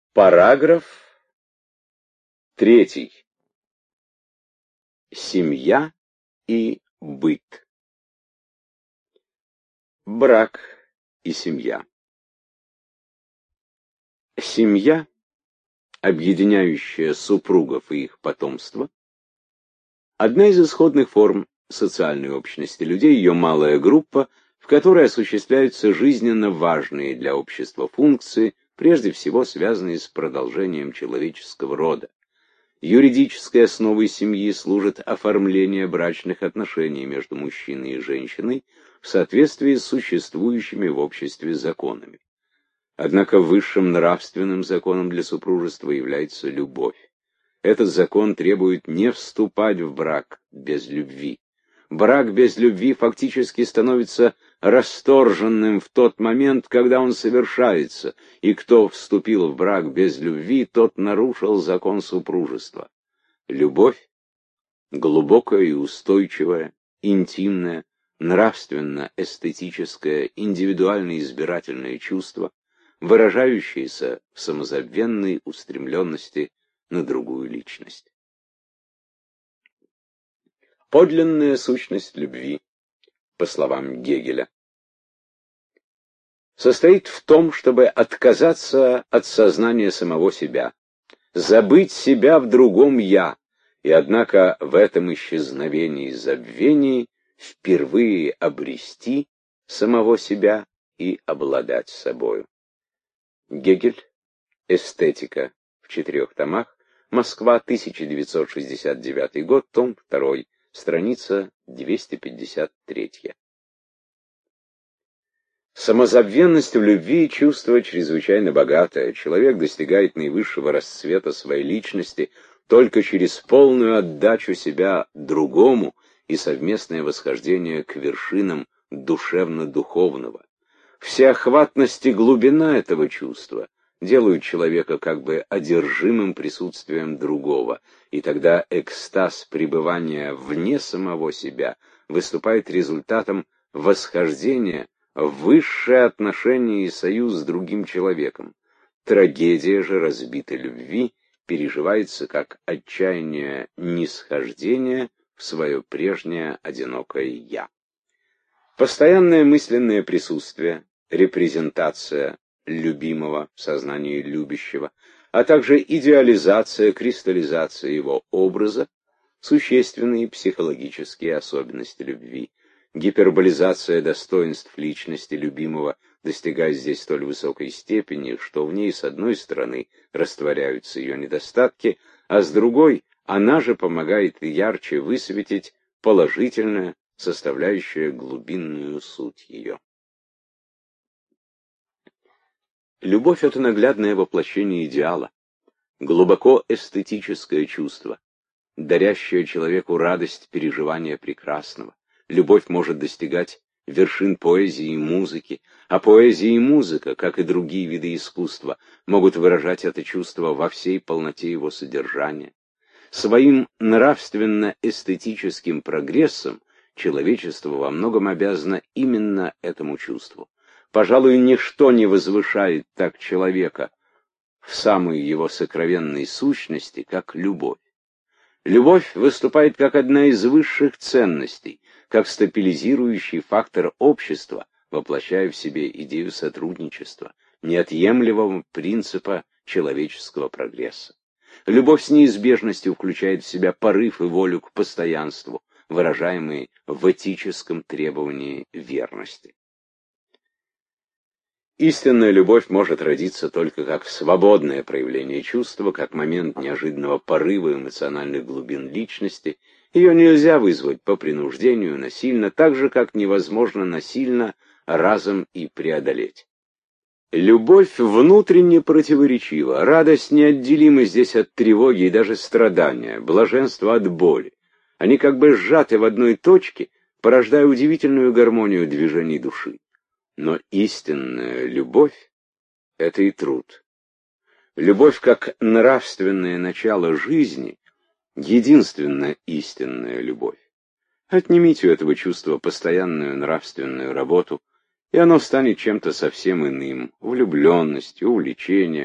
Параграф 3. Семья и быт. Брак и семья. Семья, объединяющая супругов и их потомство, одна из исходных форм социальной общности людей, ее малая группа, в которой осуществляются жизненно важные для общества функции, прежде всего связанные с продолжением человеческого рода. Юридической основой семьи служит оформление брачных отношений между мужчиной и женщиной в соответствии с существующими в обществе законами. Однако высшим нравственным законом для супружества является любовь. Этот закон требует не вступать в брак без любви. Брак без любви фактически становится расторженным в тот момент, когда он совершается, и кто вступил в брак без любви, тот нарушил закон супружества. Любовь — глубокое и устойчивое, интимное, нравственно-эстетическое, индивидуально-избирательное чувство, выражающееся в самозабвенной устремленности на другую личность. Подлинная сущность любви, по словам Гегеля, состоит в том, чтобы отказаться от сознания самого себя, забыть себя в другом «я», и однако в этом исчезновении и забвении впервые обрести самого себя и обладать собою. Гегель. Эстетика. В 4 томах. Москва, 1969 год, том 2, страница 253. Самозабвенность в любви — чувство чрезвычайно богатое. Человек достигает наивысшего расцвета своей личности только через полную отдачу себя другому и совместное восхождение к вершинам душевно-духовного. Всеохватность и глубина этого чувства делают человека как бы одержимым присутствием другого, и тогда экстаз пребывания вне самого себя выступает результатом восхождения в высшее отношение и союз с другим человеком. Трагедия же разбитой любви переживается как отчаяние нисхождения в свое прежнее одинокое «я». Постоянное мысленное присутствие, репрезентация любимого в сознании любящего, а также идеализация, кристаллизация его образа — существенные психологические особенности любви. Гиперболизация достоинств личности любимого достигает здесь столь высокой степени, что в ней с одной стороны растворяются ее недостатки, а с другой она же помогает ярче высветить положительное, составляющее глубинную суть ее. Любовь — это наглядное воплощение идеала, глубоко эстетическое чувство, дарящее человеку радость переживания прекрасного. Любовь может достигать вершин поэзии и музыки, а поэзия и музыка, как и другие виды искусства, могут выражать это чувство во всей полноте его содержания. Своим нравственно-эстетическим прогрессом человечество во многом обязано именно этому чувству. Пожалуй, ничто не возвышает так человека в самой его сокровенной сущности, как любовь. Любовь выступает как одна из высших ценностей, как стабилизирующий фактор общества, воплощая в себе идею сотрудничества, неотъемлемого принципа человеческого прогресса. Любовь с неизбежностью включает в себя порыв и волю к постоянству, выражаемые в этическом требовании верности. Истинная любовь может родиться только как свободное проявление чувства, как момент неожиданного порыва эмоциональных глубин личности. Ее нельзя вызвать по принуждению, насильно, так же, как невозможно насильно разом и преодолеть. Любовь внутренне противоречива, радость неотделима здесь от тревоги и даже страдания, блаженство от боли. Они как бы сжаты в одной точке, порождая удивительную гармонию движений души. Но истинная любовь — это и труд. Любовь как нравственное начало жизни — единственная истинная любовь. Отнимите у этого чувства постоянную нравственную работу, и оно станет чем-то совсем иным — влюбленностью, увлечением,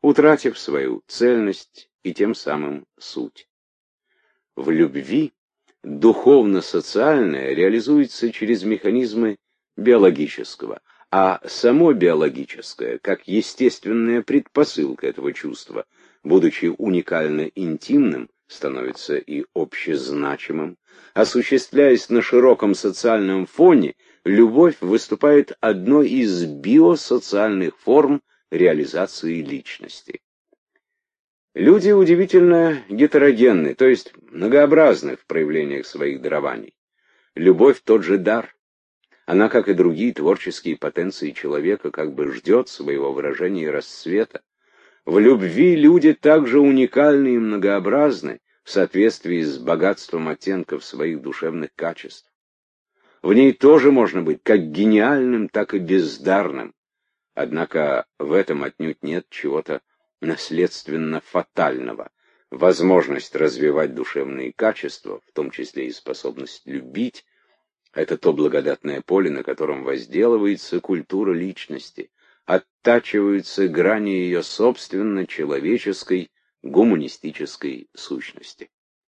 утратив свою цельность и тем самым суть. В любви духовно-социальное реализуется через механизмы биологического, а само биологическое, как естественная предпосылка этого чувства, будучи уникально интимным, становится и общезначимым. Осуществляясь на широком социальном фоне, любовь выступает одной из биосоциальных форм реализации личности. Люди удивительно гетерогенны, то есть многообразны в проявлениях своих дарований. Любовь — тот же дар. Она, как и другие творческие потенции человека, как бы ждет своего выражения и расцвета. В любви люди также уникальны и многообразны в соответствии с богатством оттенков своих душевных качеств. В ней тоже можно быть как гениальным, так и бездарным. Однако в этом отнюдь нет чего-то наследственно-фатального. Возможность развивать душевные качества, в том числе и способность любить, это то благодатное поле, на котором возделывается культура личности, оттачиваются грани ее собственно человеческой гуманистической сущности.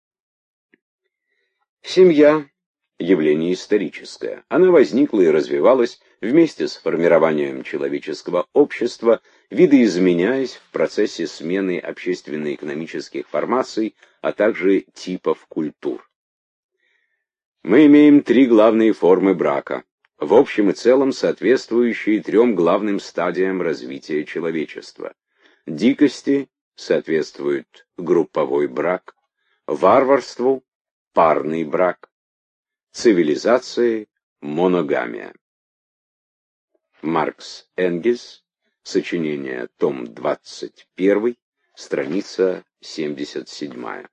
Семья — явление историческое. Она возникла и развивалась вместе с формированием человеческого общества, видоизменяясь в процессе смены общественно-экономических формаций, а также типов культур. Мы имеем три главные формы брака, в общем и целом соответствующие трем главным стадиям развития человечества. Дикости соответствует групповой брак, варварству — парный брак, цивилизации — моногамия. Маркс Энгельс, сочинение, том 21, страница 77.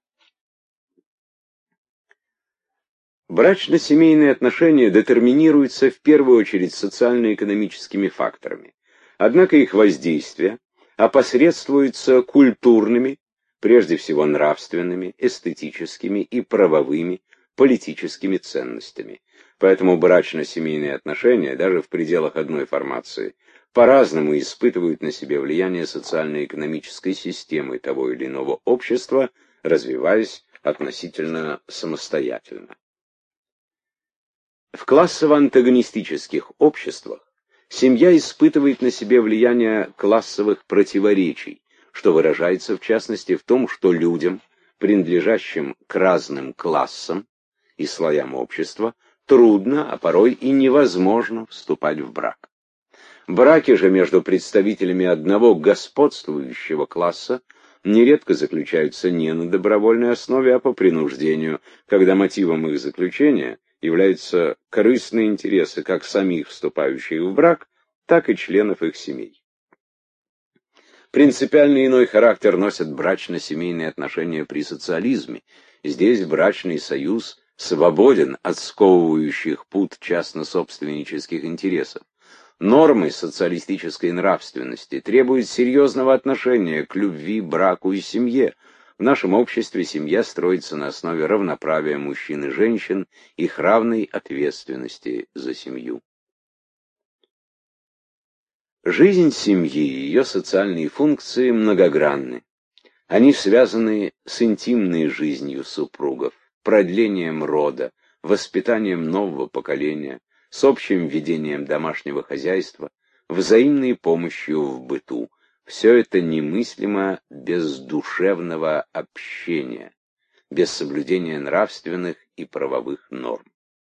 Брачно-семейные отношения детерминируются в первую очередь социально-экономическими факторами. Однако их воздействие опосредствуется культурными, прежде всего нравственными, эстетическими и правовыми, политическими ценностями. Поэтому брачно-семейные отношения, даже в пределах одной формации, по-разному испытывают на себе влияние социально-экономической системы того или иного общества, развиваясь относительно самостоятельно. В классово-антагонистических обществах семья испытывает на себе влияние классовых противоречий, что выражается в частности в том, что людям, принадлежащим к разным классам и слоям общества, трудно, а порой и невозможно вступать в брак. Браки же между представителями одного господствующего класса нередко заключаются не на добровольной основе, а по принуждению, когда мотивом их заключения являются корыстные интересы как самих вступающих в брак, так и членов их семей. Принципиально иной характер носят брачно-семейные отношения при социализме. Здесь брачный союз свободен от сковывающих пут частно-собственнических интересов. Нормы социалистической нравственности требуют серьезного отношения к любви, браку и семье. В нашем обществе семья строится на основе равноправия мужчин и женщин, их равной ответственности за семью. Жизнь семьи и ее социальные функции многогранны. Они связаны с интимной жизнью супругов, продлением рода, воспитанием нового поколения, с общим ведением домашнего хозяйства, взаимной помощью в быту. Все это немыслимо без душевного общения, без соблюдения нравственных и правовых норм.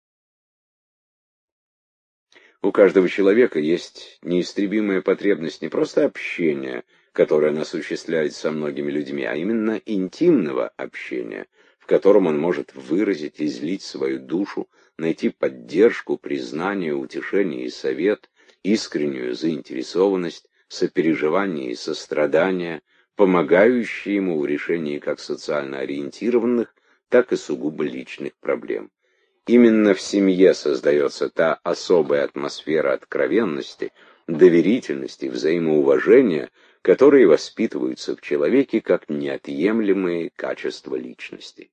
У каждого человека есть неистребимая потребность не просто общения, которое он осуществляет со многими людьми, а именно интимного общения, в котором он может выразить, излить свою душу, найти поддержку, признание, утешение и совет, искреннюю заинтересованность, сопереживание и сострадание, помогающие ему в решении как социально ориентированных, так и сугубо личных проблем. Именно в семье создается та особая атмосфера откровенности, доверительности, взаимоуважения, которые воспитываются в человеке как неотъемлемые качества личности.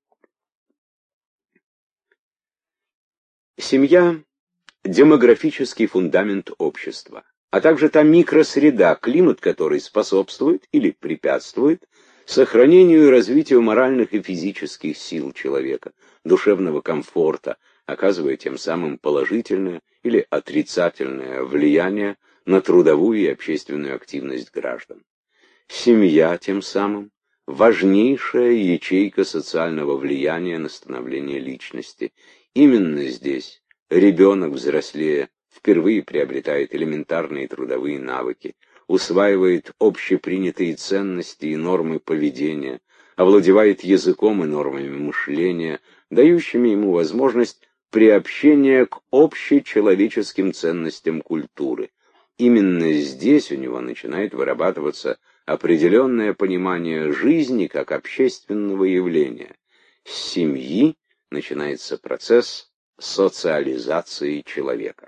Семья – демографический фундамент общества. а также та микросреда, климат которой способствует или препятствует сохранению и развитию моральных и физических сил человека, душевного комфорта, оказывая тем самым положительное или отрицательное влияние на трудовую и общественную активность граждан. Семья тем самым важнейшая ячейка социального влияния на становление личности. Именно здесь ребенок, взрослея, впервые приобретает элементарные трудовые навыки, усваивает общепринятые ценности и нормы поведения, овладевает языком и нормами мышления, дающими ему возможность приобщения к общечеловеческим ценностям культуры. Именно здесь у него начинает вырабатываться определенное понимание жизни как общественного явления. С семьи начинается процесс социализации человека.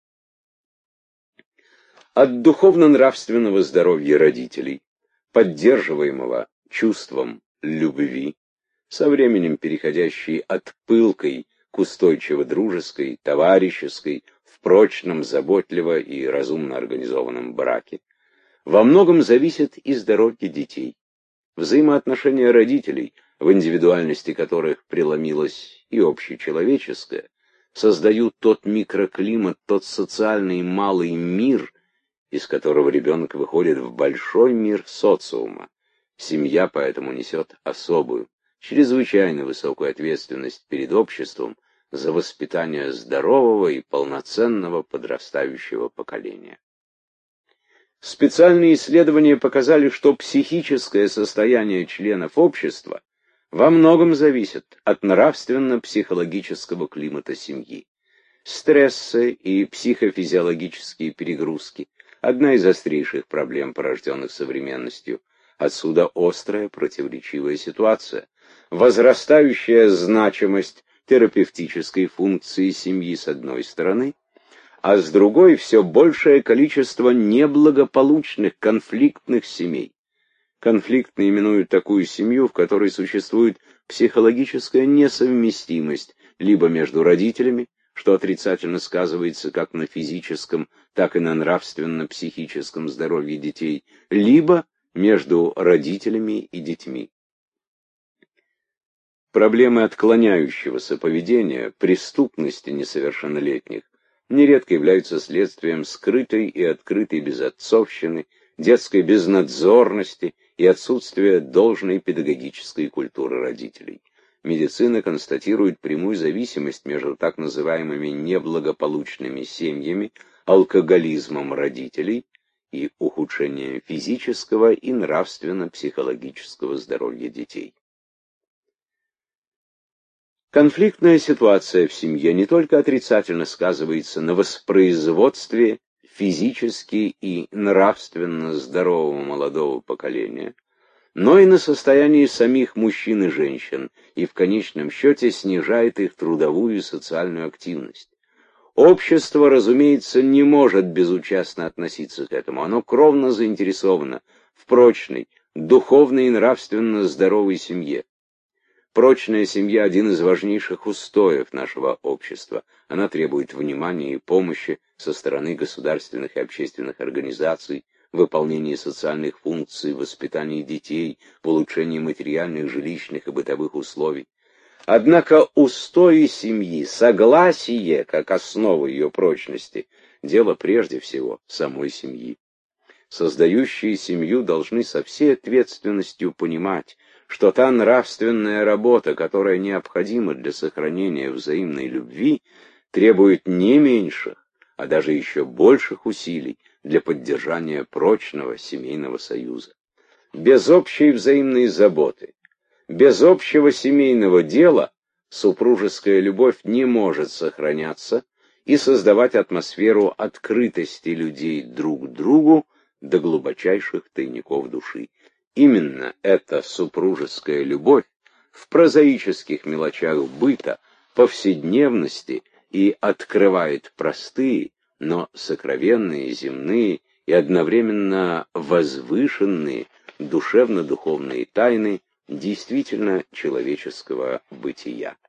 От духовно-нравственного здоровья родителей, поддерживаемого чувством любви, со временем переходящей от пылкой к устойчиво-дружеской, товарищеской, в прочном, заботливо и разумно организованном браке, во многом зависит и здоровье детей. Взаимоотношения родителей, в индивидуальности которых преломилось и общечеловеческое, создают тот микроклимат, тот социальный малый мир, из которого ребенок выходит в большой мир социума. Семья поэтому несет особую, чрезвычайно высокую ответственность перед обществом за воспитание здорового и полноценного подрастающего поколения. Специальные исследования показали, что психическое состояние членов общества во многом зависит от нравственно-психологического климата семьи. Стрессы и психофизиологические перегрузки – одна из острейших проблем, порожденных современностью. Отсюда острая противоречивая ситуация. Возрастающая значимость терапевтической функции семьи с одной стороны, а с другой все большее количество неблагополучных конфликтных семей. Конфликтно именуют такую семью, в которой существует психологическая несовместимость либо между родителями, что отрицательно сказывается как на физическом, так и на нравственно-психическом здоровье детей, либо между родителями и детьми. Проблемы отклоняющегося поведения, преступности несовершеннолетних нередко являются следствием скрытой и открытой безотцовщины, детской безнадзорности и отсутствия должной педагогической культуры родителей. Медицина констатирует прямую зависимость между так называемыми неблагополучными семьями, алкоголизмом родителей и ухудшением физического и нравственно-психологического здоровья детей. Конфликтная ситуация в семье не только отрицательно сказывается на воспроизводстве физически и нравственно здорового молодого поколения, но и на состоянии самих мужчин и женщин, и в конечном счете снижает их трудовую и социальную активность. Общество, разумеется, не может безучастно относиться к этому. Оно кровно заинтересовано в прочной, духовной и нравственно здоровой семье. Прочная семья – один из важнейших устоев нашего общества. Она требует внимания и помощи со стороны государственных и общественных организаций, в выполнении социальных функций, в воспитании детей, в улучшении материальных, жилищных и бытовых условий. Однако устои семьи, согласие как основа ее прочности – дело прежде всего самой семьи. Создающие семью должны со всей ответственностью понимать, что та нравственная работа, которая необходима для сохранения взаимной любви, требует не меньших, а даже еще больших усилий для поддержания прочного семейного союза. Без общей взаимной заботы, без общего семейного дела супружеская любовь не может сохраняться и создавать атмосферу открытости людей друг к другу до глубочайших тайников души. Именно эта супружеская любовь в прозаических мелочах быта, повседневности и открывает простые, но сокровенные, земные и одновременно возвышенные душевно-духовные тайны действительно человеческого бытия.